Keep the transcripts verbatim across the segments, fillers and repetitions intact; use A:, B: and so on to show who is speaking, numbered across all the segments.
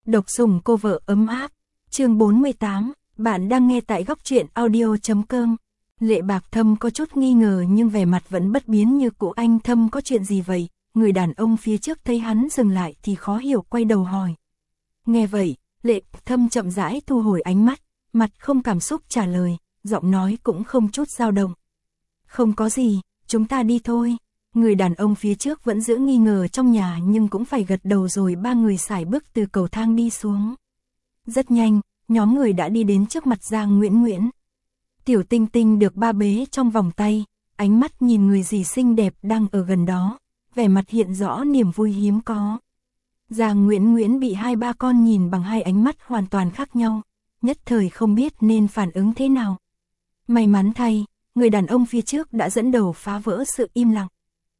A: Độc sủng cô vợ ấm áp. Chương bốn mươi tám, bạn đang nghe tại góc truyện audio chấm com. Lệ Bạc Thâm có chút nghi ngờ nhưng vẻ mặt vẫn bất biến như cũ. Anh Thâm, có chuyện gì vậy? Người đàn ông phía trước thấy hắn dừng lại thì khó hiểu quay đầu hỏi. Nghe vậy, Lệ Thâm chậm rãi thu hồi ánh mắt, mặt không cảm xúc trả lời, giọng nói cũng không chút dao động. Không có gì, chúng ta đi thôi. Người đàn ông phía trước vẫn giữ nghi ngờ trong nhà nhưng cũng phải gật đầu rồi ba người sải bước từ cầu thang đi xuống. Rất nhanh, nhóm người đã đi đến trước mặt Giang Nguyễn Nguyễn. Tiểu Tinh Tinh được ba bế trong vòng tay, ánh mắt nhìn người dì xinh đẹp đang ở gần đó, vẻ mặt hiện rõ niềm vui hiếm có. Giang Nguyễn Nguyễn bị hai ba con nhìn bằng hai ánh mắt hoàn toàn khác nhau, nhất thời không biết nên phản ứng thế nào. May mắn thay, người đàn ông phía trước đã dẫn đầu phá vỡ sự im lặng.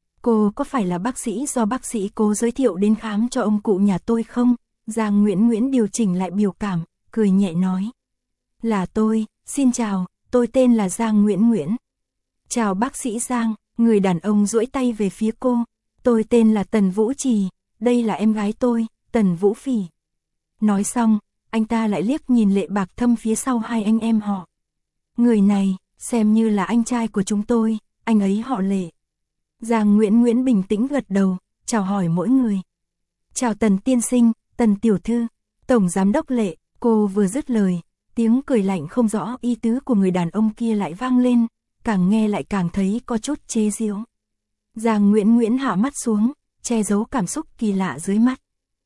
A: Cô có phải là bác sĩ do bác sĩ cô giới thiệu đến khám cho ông cụ nhà tôi không? Giang Nguyễn Nguyễn điều chỉnh lại biểu cảm, cười nhẹ nói. Là tôi, xin chào, tôi tên là Giang Nguyễn Nguyễn. Chào bác sĩ Giang, người đàn ông duỗi tay về phía cô. Tôi tên là Tần Vũ Trì, đây là em gái tôi, Tần Vũ Phỉ. Nói xong, anh ta lại liếc nhìn Lệ Bạc Thâm phía sau hai anh em họ. Người này, xem như là anh trai của chúng tôi, anh ấy họ Lệ. Giang Nguyễn Nguyễn bình tĩnh gật đầu, chào hỏi mỗi người. Chào Tần tiên sinh, Tần tiểu thư, Tổng giám đốc Lệ. Cô vừa dứt lời, tiếng cười lạnh không rõ ý tứ của người đàn ông kia lại vang lên, càng nghe lại càng thấy có chút chế giễu. Giang Nguyễn Nguyễn hạ mắt xuống, che giấu cảm xúc kỳ lạ dưới mắt.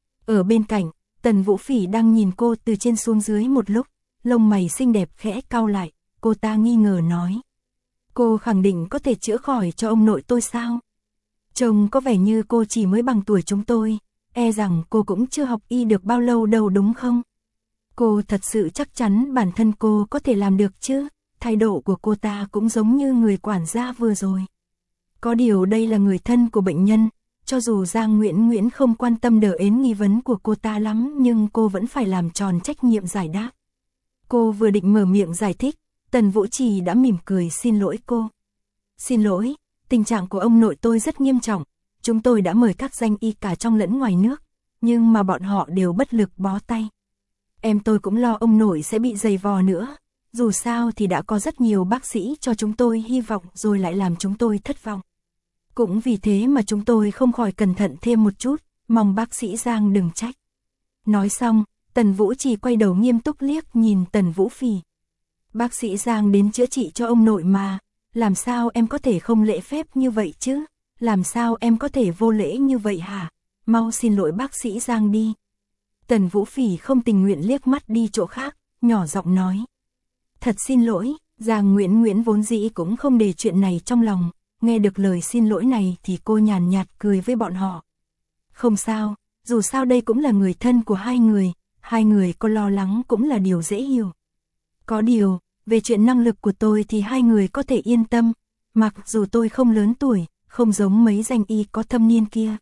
A: Ở bên cạnh, Tần Vũ Phỉ đang nhìn cô từ trên xuống dưới một lúc, lông mày xinh đẹp khẽ cau lại, cô ta nghi ngờ nói. Cô khẳng định có thể chữa khỏi cho ông nội tôi sao? Trông có vẻ như cô chỉ mới bằng tuổi chúng tôi, e rằng cô cũng chưa học y được bao lâu đâu đúng không? Cô thật sự chắc chắn bản thân cô có thể làm được chứ? Thái độ của cô ta cũng giống như người quản gia vừa rồi. Có điều đây là người thân của bệnh nhân, cho dù Giang Nguyễn Nguyễn không quan tâm đỡ ến nghi vấn của cô ta lắm nhưng cô vẫn phải làm tròn trách nhiệm giải đáp. Cô vừa định mở miệng giải thích, Tần Vũ Trì đã mỉm cười xin lỗi cô. Xin lỗi, tình trạng của ông nội tôi rất nghiêm trọng, chúng tôi đã mời các danh y cả trong lẫn ngoài nước, nhưng mà bọn họ đều bất lực bó tay. Em tôi cũng lo ông nội sẽ bị dày vò nữa, dù sao thì đã có rất nhiều bác sĩ cho chúng tôi hy vọng rồi lại làm chúng tôi thất vọng. Cũng vì thế mà chúng tôi không khỏi cẩn thận thêm một chút, mong bác sĩ Giang đừng trách. Nói xong, Tần Vũ Trì quay đầu nghiêm túc liếc nhìn Tần Vũ Phỉ. Bác sĩ Giang đến chữa trị cho ông nội mà, làm sao em có thể không lễ phép như vậy chứ? Làm sao em có thể vô lễ như vậy hả? Mau xin lỗi bác sĩ Giang đi. Tần Vũ Phỉ không tình nguyện liếc mắt đi chỗ khác, nhỏ giọng nói. Thật xin lỗi, Giang Nguyễn Nguyễn vốn dĩ cũng không để chuyện này trong lòng, nghe được lời xin lỗi này thì cô nhàn nhạt cười với bọn họ. Không sao, dù sao đây cũng là người thân của hai người, hai người có lo lắng cũng là điều dễ hiểu. Có điều, về chuyện năng lực của tôi thì hai người có thể yên tâm, mặc dù tôi không lớn tuổi, không giống mấy danh y có thâm niên kia.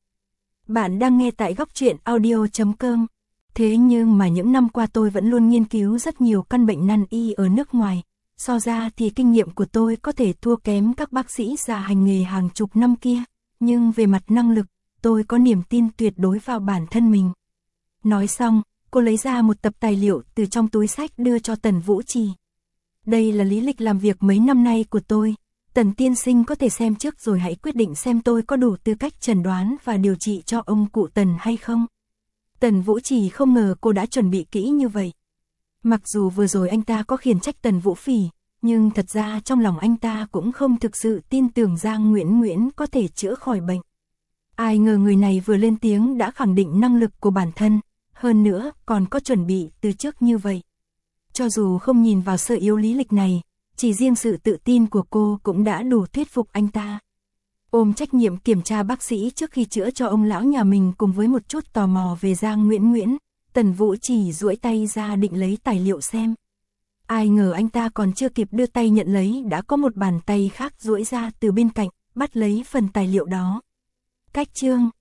A: Bạn đang nghe tại góc truyện audio chấm com. Thế nhưng mà những năm qua tôi vẫn luôn nghiên cứu rất nhiều căn bệnh nan y ở nước ngoài, so ra thì kinh nghiệm của tôi có thể thua kém các bác sĩ già hành nghề hàng chục năm kia, nhưng về mặt năng lực, tôi có niềm tin tuyệt đối vào bản thân mình. Nói xong, cô lấy ra một tập tài liệu từ trong túi sách đưa cho Tần Vũ Trì. Đây là lý lịch làm việc mấy năm nay của tôi, Tần tiên sinh có thể xem trước rồi hãy quyết định xem tôi có đủ tư cách chẩn đoán và điều trị cho ông cụ Tần hay không. Tần Vũ Trì không ngờ cô đã chuẩn bị kỹ như vậy. Mặc dù vừa rồi anh ta có khiển trách Tần Vũ Phỉ, nhưng thật ra trong lòng anh ta cũng không thực sự tin tưởng Giang Nguyễn Nguyễn có thể chữa khỏi bệnh. Ai ngờ người này vừa lên tiếng đã khẳng định năng lực của bản thân, hơn nữa còn có chuẩn bị từ trước như vậy. Cho dù không nhìn vào sơ yếu lý lịch này, chỉ riêng sự tự tin của cô cũng đã đủ thuyết phục anh ta. Ôm trách nhiệm kiểm tra bác sĩ trước khi chữa cho ông lão nhà mình cùng với một chút tò mò về Giang Nguyễn Nguyễn, Tần Vũ chỉ duỗi tay ra định lấy tài liệu xem. Ai ngờ anh ta còn chưa kịp đưa tay nhận lấy đã có một bàn tay khác duỗi ra từ bên cạnh, bắt lấy phần tài liệu đó. Cách chương,